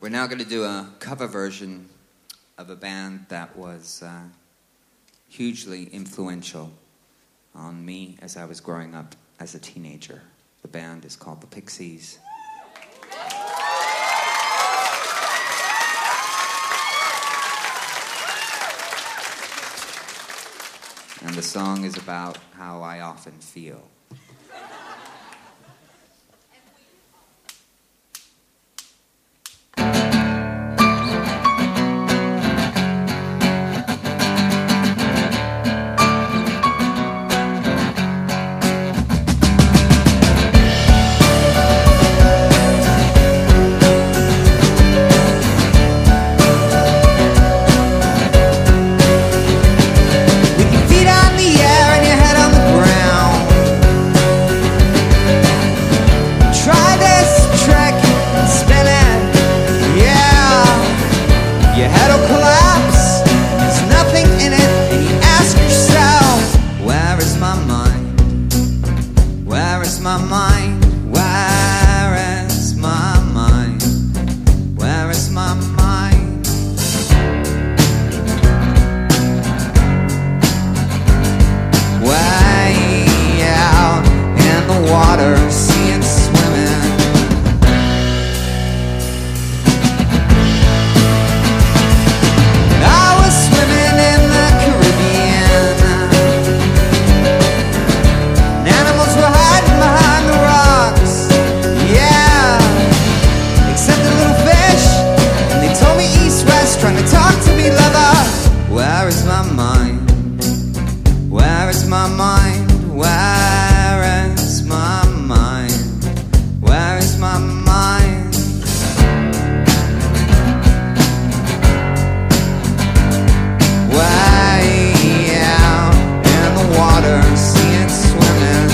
We're now going to do a cover version of a band that was hugely influential on me as I was growing up as a teenager. The band is called the Pixies. And the song is about how I often feel. Your head will collapse, there's nothing in it, and you ask yourself, where is my mind? Where is my mind? Where is my mind? Where is my mind? Way out in the water, seeing swimming. Trying to talk to me, lover. Where is my mind? Where is my mind? Where is my mind? Where is my mind? Way out in the water, seeing swimming.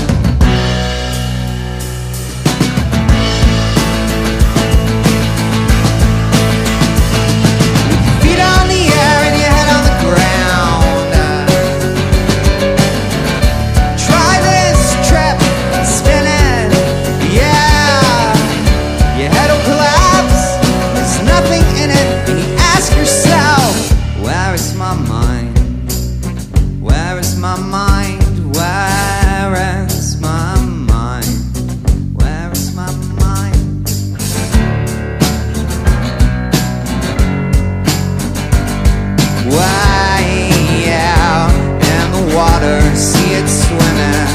Where is my mind? Where is my mind? Where is my mind? Where is my mind? Way out in the water, see it swimming.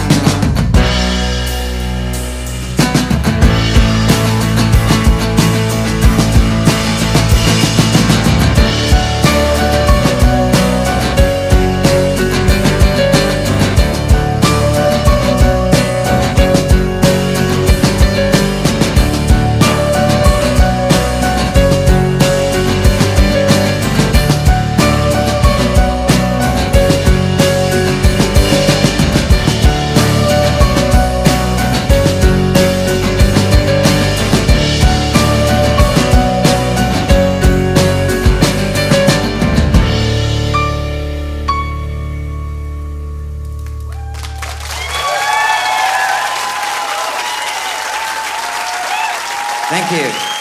Thank you.